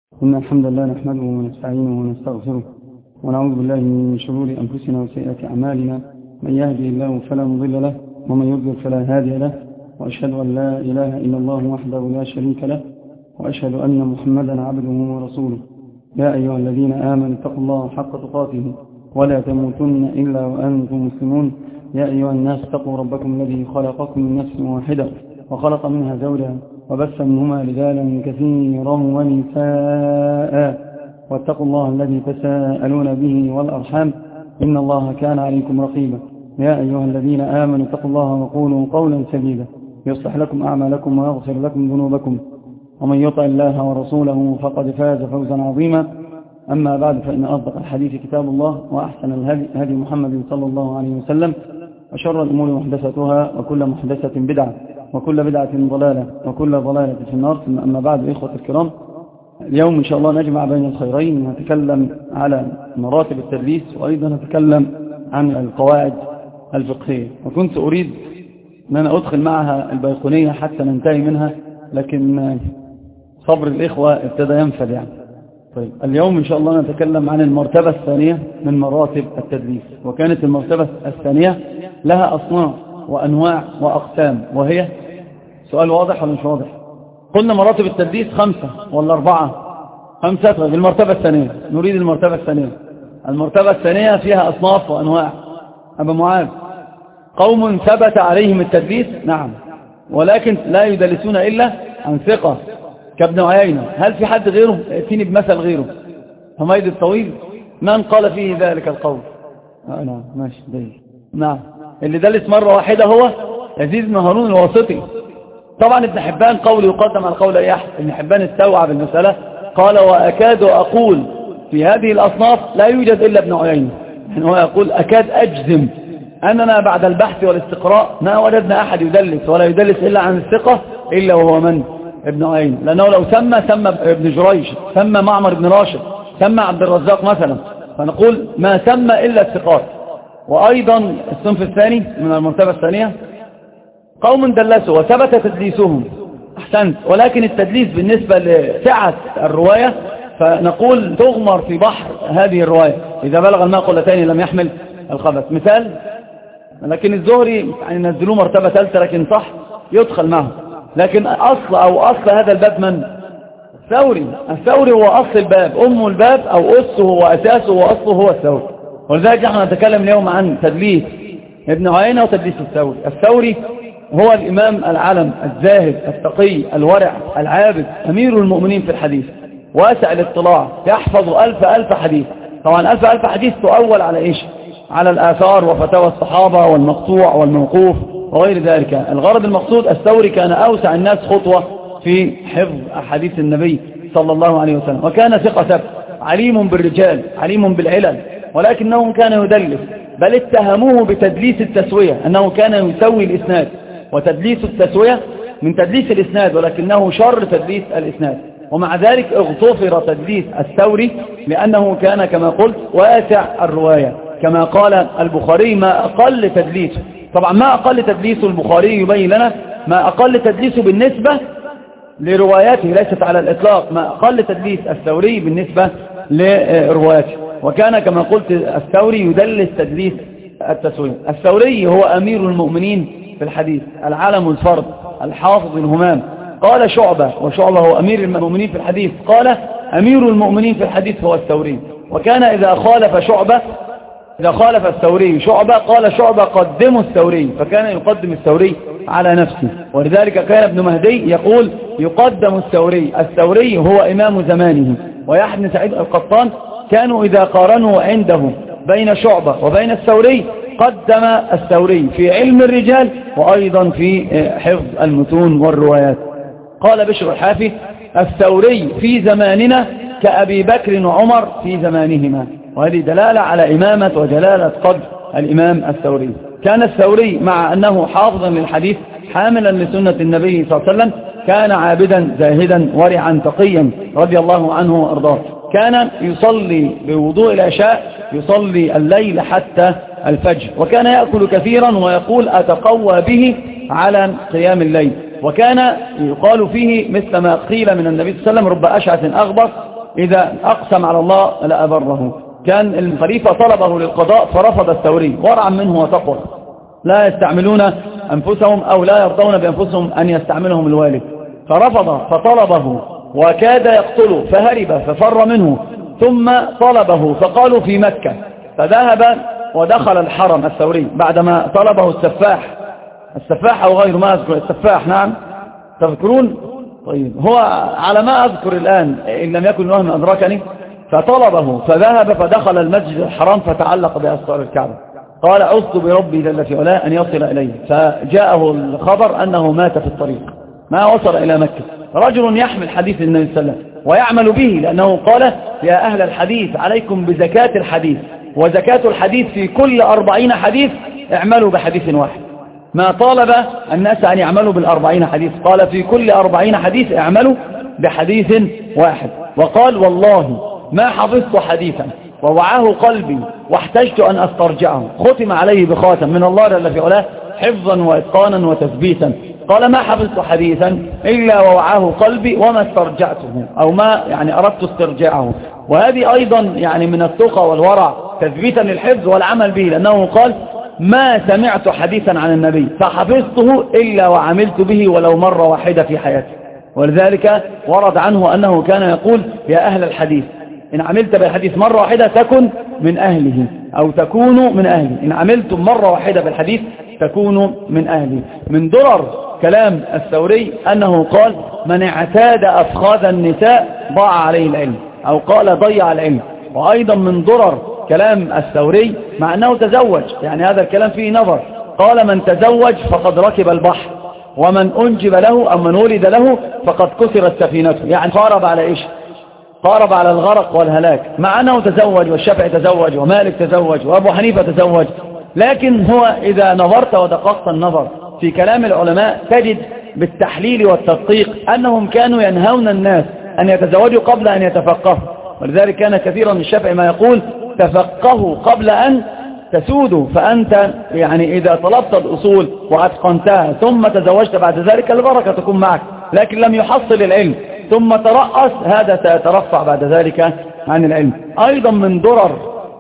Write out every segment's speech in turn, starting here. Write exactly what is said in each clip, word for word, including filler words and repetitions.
إن الحمد لله نحمده ونستعينه ونستغفره ونعوذ بالله من شرور أنفسنا وسيئات أعمالنا. من يهدي الله فلا مضل له ومن يضلل فلا هادي له، وأشهد أن لا إله إلا الله وحده لا شريك له، وأشهد أن محمدا عبده ورسوله. يا أيها الذين آمنوا اتقوا الله حق تقاته ولا تموتن إلا وأنتم مسلمون. يا أيها الناس اتقوا ربكم الذي خلقكم من نفس واحدة وخلق منها زوجها وبث منهما رجالا كثيرا ونساء، واتقوا الله الذي تساءلون به والأرحام إن الله كان عليكم رقيبا. يا أيها الذين آمنوا اتقوا الله وقولوا قولا سديدا يصلح لكم أعمالكم ويغفر لكم ذنوبكم، ومن يطع الله ورسوله فقد فاز فوزا عظيما. أما بعد، فإن أصدق الحديث كتاب الله، وأحسن الهدي هدي محمد صلى الله عليه وسلم، وشر الأمور محدثتها، وكل محدثة بدعة، وكل بدعة ضلالة، وكل ضلالة في النار. ثم أما بعد، إخوة الكرام، اليوم إن شاء الله نجمع بين الخيرين، ونتكلم على مراتب التدليس، وأيضا نتكلم عن القواعد الفقهية. وكنت أريد أن أنا أدخل معها البيقونية حتى ننتهي منها، لكن صبر الإخوة ابتدى ينفد يعني. طيب، اليوم إن شاء الله نتكلم عن المرتبة الثانية من مراتب التدليس. وكانت المرتبة الثانية لها أصناف وأنواع وأقسام، وهي سؤال واضح ولا مش واضح؟ قلنا مراتب التدليس خمسة ولا أربعة؟ خمسة. في المرتبة الثانية نريد المرتبة الثانية. المرتبة الثانية فيها أصناف وأنواع. أبا معاذ، قوم ثبت عليهم التدليس، نعم، ولكن لا يدلسون إلا عن ثقة كابن عيينة. هل في حد غيره؟ ائتيني بمثل غيره. حميد الطويل، من قال فيه ذلك القول؟ آه نعم، ماشي دليل. نعم، اللي دلس مرة واحدة هو يزيد بن هارون الواسطي. طبعا ابن حبان قول يقدم على قول أي أحد. ابن حبان استوعب المسألة، قال وأكاد أقول في هذه الأصناف لا يوجد إلا ابن عيينة. يعني هو يقول أكاد أجزم أننا بعد البحث والاستقراء ما وجدنا أحد يدلس ولا يدلس إلا عن الثقة إلا وهو من؟ ابن عيينة. لأنه لو سمى سمى ابن جريج، سمى معمر بن راشد، سمى عبد الرزاق مثلا، فنقول ما سمى إلا الثقات. وأيضا الصنف الثاني من المرتبة الثانية قوم دلسوا وثبت تدليسهم، أحسنت، ولكن التدليس بالنسبة لسعة الرواية فنقول تغمر في بحر هذه الرواية. إذا بلغ الماء قلتين لم يحمل الخبث. مثال، لكن الزهري يعني نزلوه مرتبة ثالثة، لكن صح يدخل معه. لكن أصل أو أصل هذا الباب من؟ الثوري. الثوري هو أصل الباب، أم الباب أو أسه وأساسه وأصله هو الثوري. ولذلك نحن نتكلم اليوم عن تدليس ابن عيينة وتدليس الثوري. الثوري هو الإمام العالم الزاهد التقي الورع العابد، أمير المؤمنين في الحديث، واسع الاطلاع، يحفظ ألف ألف حديث. طبعا ألف ألف حديث تؤول على إيش؟ على الآثار وفتاوى الصحابة والمقطوع والموقوف وغير ذلك. الغرض المقصود، الثوري كان أوسع الناس خطوة في حفظ أحاديث النبي صلى الله عليه وسلم، وكان ثقة ثبت، عليم بالرجال، عليم بالعلل، ولكنه كان يدلس، بل اتهموه بتدليس التسوية، أنه كان يسوي الإسناد. وتدليس التسوية من تدليس الإسناد، ولكنه شر تدليس الإسناد. ومع ذلك اغتفر تدليس الثوري لأنه كان كما قلت واسع الرواية، كما قال البخاري ما أقل تدليسه. طبعا ما أقل تدليسه البخاري يبين لنا ما أقل تدليسه بالنسبة لرواياته، ليست على الإطلاق، ما أقل تدليس الثوري بالنسبة لرواياته. وكان كما قلت الثوري يدلس تدليس التسوية. الثوري هو أمير المؤمنين في الحديث، العالم الفرد، الحافظ الهمام. قال شعبة، وشعبة هو أمير المؤمنين في الحديث، قال أمير المؤمنين في الحديث هو الثوري. وكان إذا خالف شعبة إذا خالف الثوري شعبة قال شعبة قدموا الثوري، فكان يقدم الثوري على نفسه. ولذلك كان ابن مهدي يقول يقدم الثوري. الثوري هو إمام زمانه. ويحيى بن سعيد القطان كانوا إذا قارنوا عنده بين شعبة وبين الثوري قدم الثوري في علم الرجال وأيضا في حفظ المتون والروايات. قال بشر الحافي الثوري في زماننا كأبي بكر وعمر في زمانهما. وهذه دلالة على إمامة وجلالة قدر الإمام الثوري. كان الثوري مع أنه حافظا للحديث حاملا لسنة النبي صلى الله عليه وسلم، كان عابدا زاهدا ورعا تقيا رضي الله عنه وأرضاه. كان يصلي بوضوء العشاء، يصلي الليل حتى الفجر، وكان يأكل كثيرا ويقول أتقوى به على قيام الليل. وكان يقال فيه مثل ما قيل من النبي صلى الله عليه وسلم رب أشعث أغبر إذا أقسم على الله لأبره. كان الخليفة طلبه للقضاء فرفض الثوري ورعا منه وتقوى، لا يستعملون أنفسهم أو لا يرضون بأنفسهم أن يستعملهم الوالد، فرفض فطلبه وكاد يقتله فهرب ففر منه، ثم طلبه فقالوا في مكة، فذهب ودخل الحرم الثوري بعدما طلبه السفاح السفاح أو غير ما أذكر السفاح، نعم تذكرون؟ طيب هو على ما أذكر الآن إن لم يكن وهم أدركني، فطلبه فذهب فدخل المسجد الحرام فتعلق بأسطار الكعبة، قال عذت بربي جل في علاه أن يصل إليه، فجاءه الخبر أنه مات في الطريق ما وصل إلى مكة. رجل يحمل حديث النبي صلى الله عليه وسلم ويعمل به، لأنه قال يا أهل الحديث عليكم بزكاة الحديث، وزكاة الحديث في كل أربعين حديث اعملوا بحديث واحد. ما طالب الناس أن يعملوا بالأربعين حديث، قال في كل أربعين حديث اعملوا بحديث واحد. وقال والله ما حفظت حديثا ووعاه قلبي واحتجت أن أسترجعه ختم عليه بخاتم من الله جل في علاه حفظا وإتقانا وتثبيتا. قال ما حفظت حديثا إلا ووعاه قلبي وما استرجعته، أو ما يعني أردت استرجاعه. وهذه أيضا يعني من التقى والورع تثبيتا للحفظ والعمل به، لأنه قال ما سمعت حديثا عن النبي فحفظته إلا وعملت به ولو مرة واحدة في حياتي. ولذلك ورد عنه أنه كان يقول يا أهل الحديث إن عملت بالحديث مرة واحدة تكن من أهله أو تكونوا من أهله، إن عملتم مرة واحدة بالحديث تكونوا من أهله. من درر كلام الثوري أنه قال من اعتاد أفخاذ النساء ضاع عليه العلم، أو قال ضيع العلم. وأيضا من درر كلام الثوري مع أنه تزوج، يعني هذا الكلام فيه نظر، قال من تزوج فقد ركب البحر، ومن أنجب له أو من ولد له فقد كسرت سفينته، يعني قارب على إيش؟ قارب على الغرق والهلاك، مع أنه تزوج والشافعي تزوج ومالك تزوج وأبو حنيفة تزوج. لكن هو إذا نظرت ودققت النظر في كلام العلماء تجد بالتحليل والتدقيق أنهم كانوا ينهون الناس أن يتزوجوا قبل أن يتفقهوا. ولذلك كان كثيرا من الشافعي ما يقول تفقهوا قبل أن تسودوا، فأنت يعني إذا طلبت الأصول وأتقنتها ثم تزوجت بعد ذلك البركة تكون معك، لكن لم يحصل العلم ثم ترأس هذا سيترفع بعد ذلك عن العلم. أيضا من درر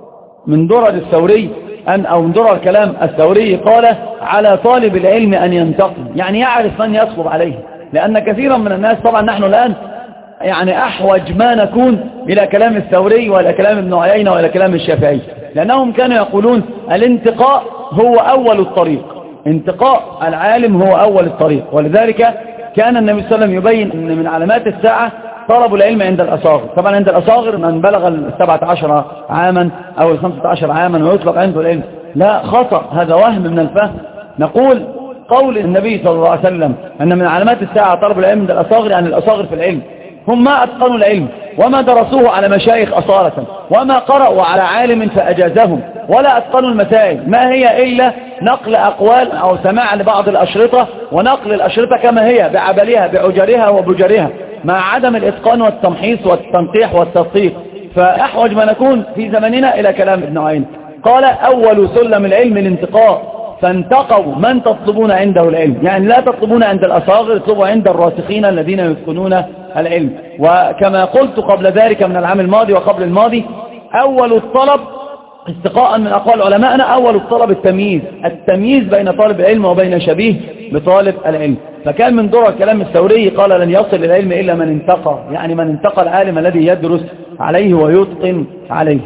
من درر الثوري أن أو من درر كلام الثوري قال على طالب العلم أن ينتقي، يعني يعرف من يطلب عليه، لأن كثيرا من الناس طبعا نحن الآن يعني أحوج ما نكون إلى كلام الثوري وإلى كلام ابن عيينة وإلى كلام الشافعي، لأنهم كانوا يقولون الانتقاء هو أول الطريق، انتقاء العالم هو أول الطريق. ولذلك كان النبي صلى الله عليه وسلم يبين أن من علامات الساعة طلب العلم عند الأصاغر. طبعا عند الأصاغر من بلغ السبعة عشر عاما أو الخمسة عشر عاما ويطلق عنده العلم، لا خطأ، هذا وهم من الفهم. نقول قول النبي صلى الله عليه وسلم أن من علامات الساعة طلب العلم عند الأصاغر، يعني الأصاغر في العلم هم ما أتقنوا العلم وما درسوه على مشايخ أصالة وما قرأوا على عالم فأجازهم ولا أتقنوا المسائل، ما هي إلا نقل أقوال أو سماع لبعض الأشرطة ونقل الأشرطة كما هي بعبلها بعجرها وبجرها، مع عدم الإتقان والتمحيص والتنقيح والتدقيق. فأحوج ما نكون في زمننا إلى كلام ابن عيينة. قال أول سلم العلم الانتقاء، فانتقوا من تطلبون عنده العلم، يعني لا تطلبون عند الأصاغر، اطلبوا عند الراسخين الذين يتقنون العلم. وكما قلت قبل ذلك من العام الماضي وقبل الماضي، أول الطلب استقاء من أقوال علماءنا أول الطلب التمييز التمييز بين طالب العلم وبين شبيه بطالب العلم. فكان من درر كلام الثوري قال لن يصل العلم إلا من انتقى، يعني من انتقى العالم الذي يدرس عليه ويتقن عليه.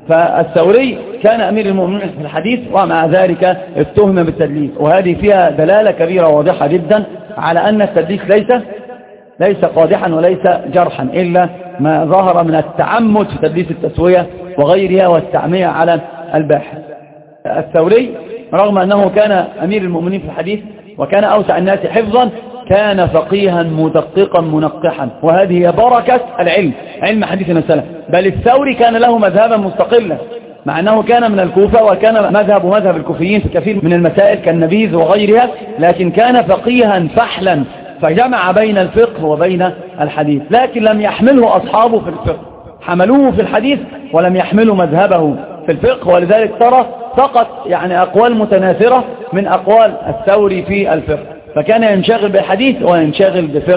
فالثوري كان أمير المؤمنين في الحديث ومع ذلك اتهم بالتدليس، وهذه فيها دلالة كبيرة واضحة جدا على أن التدليس ليس ليس قادحا وليس جرحا، إلا ما ظهر من التعمد في تدليس التسوية وغيرها والتعمية على الباحث. الثوري رغم أنه كان أمير المؤمنين في الحديث وكان أوسع الناس حفظا، كان فقيها مدققا منقحا، وهذه هي بركة العلم، علم حديثنا السلام. بل الثوري كان له مذهبا مستقلا، مع أنه كان من الكوفة وكان مذهب مذهب الكوفيين في كثير من المسائل كالنبيذ وغيرها، لكن كان فقيها فحلا فجمع بين الفقه وبين الحديث، لكن لم يحمله أصحابه في الفقه، حملوه في الحديث ولم يحملوا مذهبه في الفقه. ولذلك ترى فقط يعني أقوال متناثرة من أقوال الثوري في الفقه، فكان ينشغل بالحديث وينشغل بفقه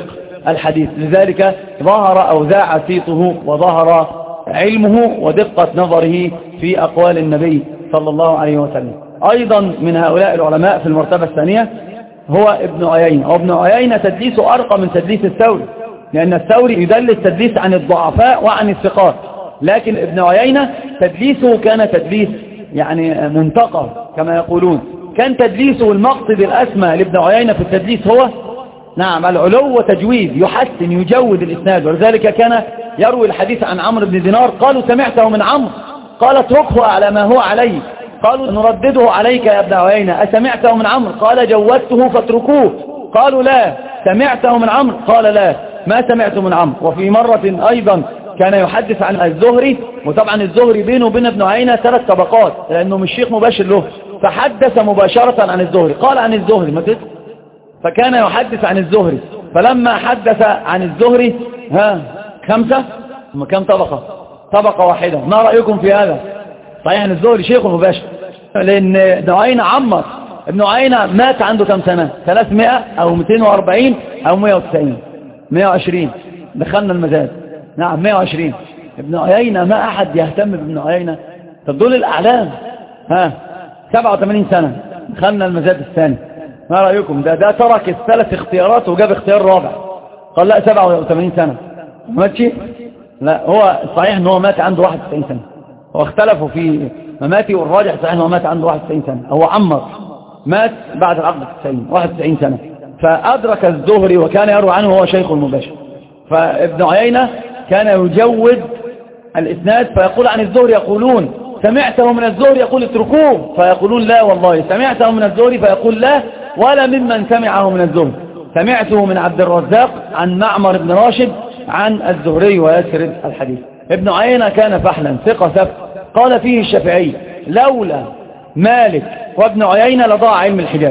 الحديث. لذلك ظهر أو ذاع صيته وظهر علمه ودقة نظره في أقوال النبي صلى الله عليه وسلم. أيضا من هؤلاء العلماء في المرتبة الثانية هو ابن عيينة. وابن عيينة تدليسه أرقى من تدليس الثوري، لأن الثوري يدلس تدليس عن الضعفاء وعن الثقات، لكن ابن عيينة تدليسه كان تدليس يعني منتقى كما يقولون. كان تدليسه المقصد الأسمى لابن عيينة في التدليس هو نعم العلو وتجويد، يحسن يجود الإسناد. ولذلك كان يروي الحديث عن عمرو بن دينار، قالوا سمعته من عمرو، قال اتركه على ما هو عليه. قالوا نردده عليك يا ابن عيينة، أسمعته من عمرو؟ قال جودته فاتركوه. قالوا لا، سمعته من عمرو؟ قال لا، ما سمعت من عمرو. وفي مرة أيضا كان يحدث عن الزهري، وطبعا الزهري بينه وبين ابن عيينة ثلاث طبقات لأنه مش شيخ مباشر له، فحدث مباشرة عن الزهري. قال عن الزهري ما تسمع، فكان يحدث عن الزهري، فلما حدث عن الزهري ها خمسة ثم كم طبقة؟ طبقة واحدة. ما رأيكم في هذا؟ صحيح ان الزهري شيخ مباشر، لأن ابن عيينة عمر. ابن عيينة مات عنده كم سنة؟ ثلاثمائة أو مئتين وأربعين أو مئة وتسعين مئة وعشرين، دخلنا المزاد. نعم مئة وعشرين. ابن عيينة ما أحد يهتم بابن عيينة. طب دول الأعلام ها سبعة وثمانين سنة، دخلنا المزاد الثاني. ما رأيكم؟ ده ده ترك الثلاث اختيارات وجاب اختيار رابع، قال لا سبعة وثمانين سنة ماتشي. لا، هو صحيح ان هو مات عنده واحد وتسعين سنة، واختلفوا في مماتي، والراجح صحيح ان هو مات عنده واحد وتسعين سنة. هو عمر مات بعد العقد التسعين واحد وتسعين سنة، فأدرك الزهري وكان يروي عنه وهو شيخ المباشر. فابن عيينة كان يجود الإسناد، فيقول عن الزهري يقولون سمعته من الزهري، يقول اتركوه، فيقولون لا والله سمعته من الزهري، فيقول لا ولا ممن سمعه من الزهري، سمعته من عبد الرزاق عن معمر بن راشد عن الزهري، ويسرد الحديث. ابن عيينة كان فحلا ثقة ثبت. قال فيه الشافعي لولا مالك وابن عيينة لضاع علم الحجاز،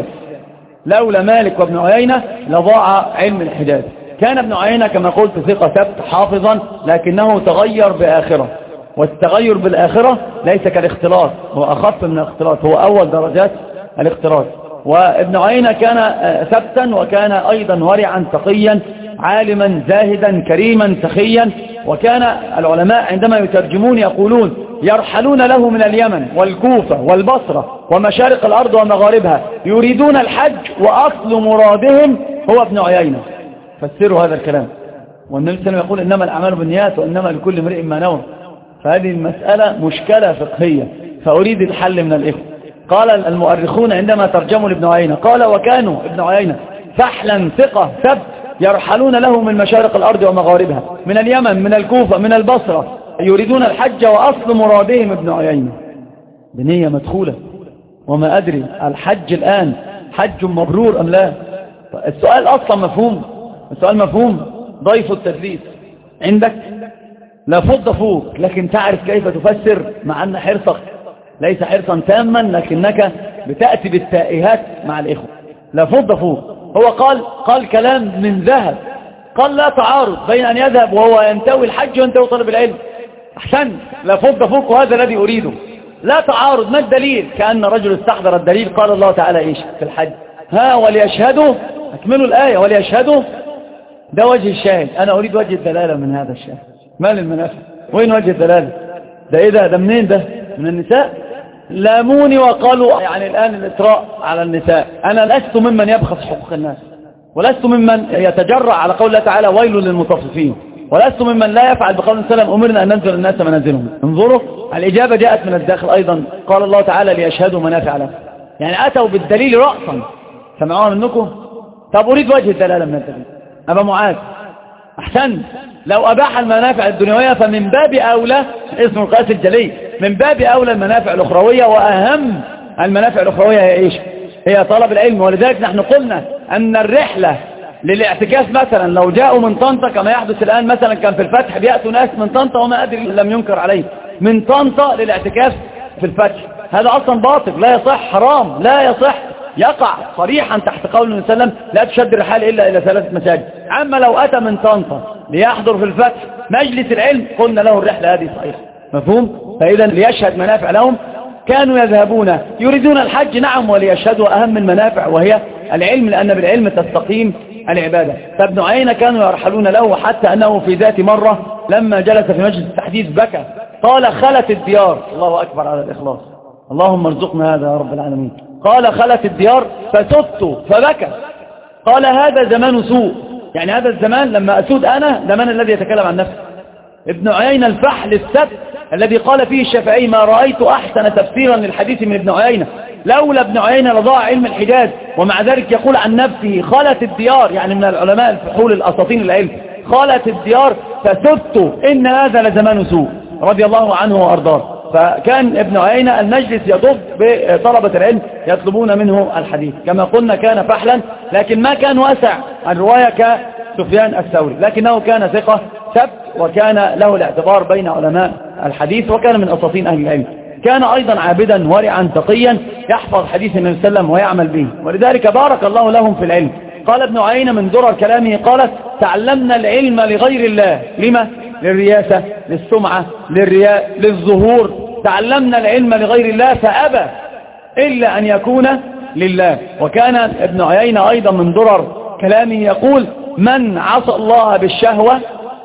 لولا مالك وابن عيينة لضاع علم الحجاز. كان ابن عيينة كما قلت ثقة ثبت حافظا، لكنه تغير بآخرة، والتغير بالآخرة ليس كالاختلاط، هو أخف من الاختلاط، هو أول درجات الاختلاط. وابن عيينة كان ثبتا، وكان أيضا ورعا تقيا عالما زاهدا كريما سخيا. وكان العلماء عندما يترجمون يقولون يرحلون له من اليمن والكوفة والبصرة ومشارق الأرض ومغاربها يريدون الحج، وأصل مرادهم هو ابن عيينة. فسروا هذا الكلام. والنبي صلى الله عليه وسلم يقول إنما الأعمال بالنيات وإنما لكل امرئ ما نوى. فهذه المسألة مشكلة فقهية، فأريد الحل من الإخوة. قال المؤرخون عندما ترجموا لابن عيينة، قال وكانوا ابن عيينة فحلا ثقة ثبت يرحلون له من مشارق الأرض ومغاربها، من اليمن من الكوفة من البصرة، يريدون الحج، وأصل مرادهم ابن عيينة، بنية مدخولة. وما أدري الحج الآن حج مبرور أم لا؟ السؤال أصلا مفهوم، السؤال مفهوم. ضيف التدليس عندك لا فض فوق، لكن تعرف كيف تفسر، مع أن حرصك ليس حرصا تاما، لكنك بتأتي بالتائهات مع الإخوة. لا فض فوق. هو قال قال كلام من ذهب، قال لا تعارض بين أن يذهب وهو ينتوي الحج وينتوي طلب العلم. أحسن، لا فض فوق، وهذا الذي أريده. لا تعارض. ما الدليل؟ كأن رجل استحضر الدليل. قال الله تعالى إيش في الحج؟ ها وليشهدوا، أكملوا الآية، وليشهدوا. ده وجه الشاهد. أنا أريد وجه الدلالة من هذا الشاهد. ما للمنافع؟ وين وجه الدلالة؟ ده إيه ده؟ ده منين ده؟ من النساء. لاموني وقالوا يعني الآن الإطراء على النساء. أنا لست ممن يبخس حقوق الناس، ولست ممن يتجرع على قول الله تعالى ويل للمطففين، ولست ممن لا يفعل بقول السلام أمرنا أن ننزل الناس منازلهم. انظروا، الإجابة جاءت من الداخل أيضا. قال الله تعالى ليشهدوا منافع لهم، يعني أتوا بالدليل رأسا. سمعوها منكم؟ طب أريد وجه الدلالة من الدليل. أبا معاذ أحسن، لو أباح المنافع الدنيوية فمن باب أولى، اسم القياس الجلي، من باب أولى المنافع الأخروية، وأهم المنافع الأخروية هي إيش؟ هي طلب العلم. ولذلك نحن قلنا أن الرحلة للاعتكاف مثلا لو جاءوا من طنطا كما يحدث الآن، مثلا كان في الفتح بيأتوا ناس من طنطا وما أدري لم ينكر عليه من طنطا للاعتكاف في الفتح، هذا أصلا باطل لا يصح، حرام لا يصح، يقع صريحا تحت قول النبي صلى الله عليه وسلم لا تشد الرحال إلا إلى ثلاثة مساجد. أما لو أتى من طنطا ليحضر في الفتح مجلس العلم قلنا له الرحلة هذه صحيحة. مفهوم؟ فإذا ليشهد منافع لهم. كانوا يذهبون يريدون الحج، نعم، وليشهدوا أهم المنافع وهي العلم، لأن بالعلم تستقيم العبادة. فابن عيينة كانوا يرحلون له حتى أنه في ذات مرة لما جلس في مجلس التحديث بكى قال خلت الديار. الله أكبر على الإخلاص، اللهم ارزقنا هذا يا رب العالمين. قال خلت الديار فسدت فبكى. قال هذا زمان سوء، يعني هذا الزمان لما أسود أنا زمان الذي يتكلم عن نفسه. ابن عيينة الفحل السبت الذي قال فيه الشافعي ما رأيت أحسن تفسيرا للحديث من ابن عيينة، لولا ابن عيينة لضاع علم الحجاز. ومع ذلك يقول عن نفسه خلت الديار، يعني من العلماء الفحول الأساطين العلم، خلت الديار فسدت إن هذا لزمان سوء، رضي الله عنه وأرضاه. فكان ابن عيينة المجلس يضب بطلبة العلم يطلبون منه الحديث، كما قلنا كان فحلا لكن ما كان واسع الرواية كسفيان الثوري، لكنه كان ثقة ثبت وكان له الاعتبار بين علماء الحديث وكان من أساطين أهل العلم. كان أيضا عابدا ورعا تقيا يحفظ حديث النبي صلى الله عليه وسلم ويعمل به، ولذلك بارك الله لهم في العلم. قال ابن عيينة من درر كلامه قال تعلمنا العلم لغير الله. لما؟ للرياسة، للسمعة، للرياء، للظهور. تعلمنا العلم لغير الله فأبى إلا أن يكون لله. وكان ابن عيينة أيضا من درر كلامه يقول من عصى الله بالشهوة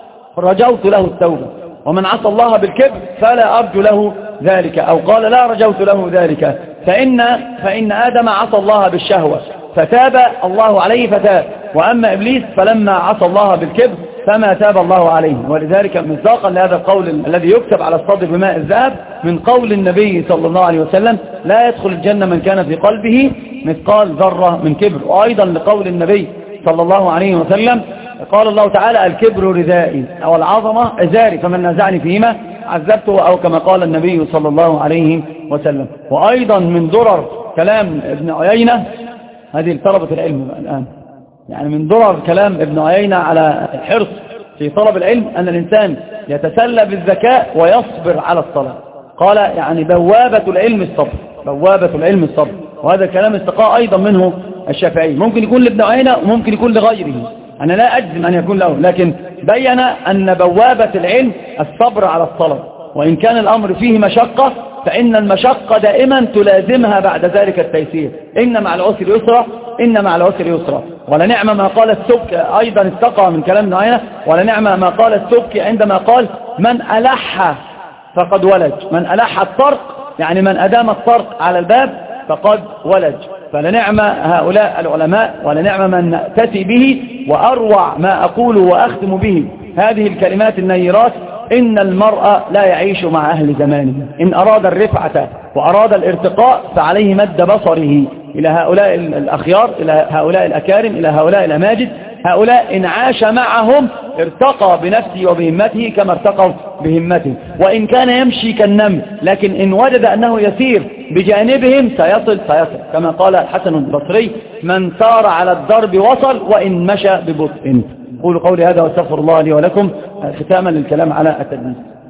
رجوت له التوبة، ومن عصى الله بالكبر فلا أرجو له ذلك، أو قال لا رجوت له ذلك. فإن, فإن آدم عصى الله بالشهوة فتاب الله عليه فتاب، وأما إبليس فلما عصى الله بالكبر فما تاب الله عليه. ولذلك مصداقا لهذا القول الذي يكتب على الصدر بماء الذهب من قول النبي صلى الله عليه وسلم لا يدخل الجنة من كان في قلبه مثقال ذرة من كبر. وأيضا لقول النبي صلى الله عليه وسلم قال الله تعالى الكبر ردائي أو العظمة إزاري فمن نزعني فيهما عذبته، أو كما قال النبي صلى الله عليه وسلم. وأيضا من درر كلام ابن عيينة، هذه طلبة العلم الآن، يعني من درر كلام ابن عيينة على الحرص في طلب العلم أن الإنسان يتسلى بالذكاء ويصبر على الصلاة. قال يعني بوابة العلم الصبر، بوابة العلم الصبر. وهذا الكلام استقاء أيضا منه الشافعي، ممكن يكون لابن عيينة وممكن يكون لغيره، أنا لا أجزم أن يكون له، لكن بيّن أن بوابة العلم الصبر على الصلاة، وإن كان الأمر فيه مشقة فإن المشقة دائما تلازمها بعد ذلك التيسير. إن مع العسر يسرا، إن مع العسر يسرا. ولنعم ما قال السبكي أيضا استقى من كلام ابن عيينة، ولنعم ما قال السبكي عندما قال من ألح فقد ولج. من ألح الطرق يعني من أدام الطرق على الباب فقد ولج. فلنعم هؤلاء العلماء ولنعم من نأتسي به. وأروع ما أقول وأختم به هذه الكلمات النيرات: إن المرء لا يعيش مع أهل زمانه، إن أراد الرفعة وأراد الارتقاء فعليه مد بصره إلى هؤلاء الأخيار، إلى هؤلاء الأكارم، إلى هؤلاء الأماجد. هؤلاء إن عاش معهم ارتقى بنفسه وبهمته كما ارتقوا بهمته، وإن كان يمشي كالنمل، لكن إن وجد أنه يسير بجانبهم سيصل سيصل كما قال الحسن البصري: من سار على الدرب وصل وإن مشى ببطء. قولوا قولي هذا واستغفر الله لي ولكم ختاما للكلام على التدليس.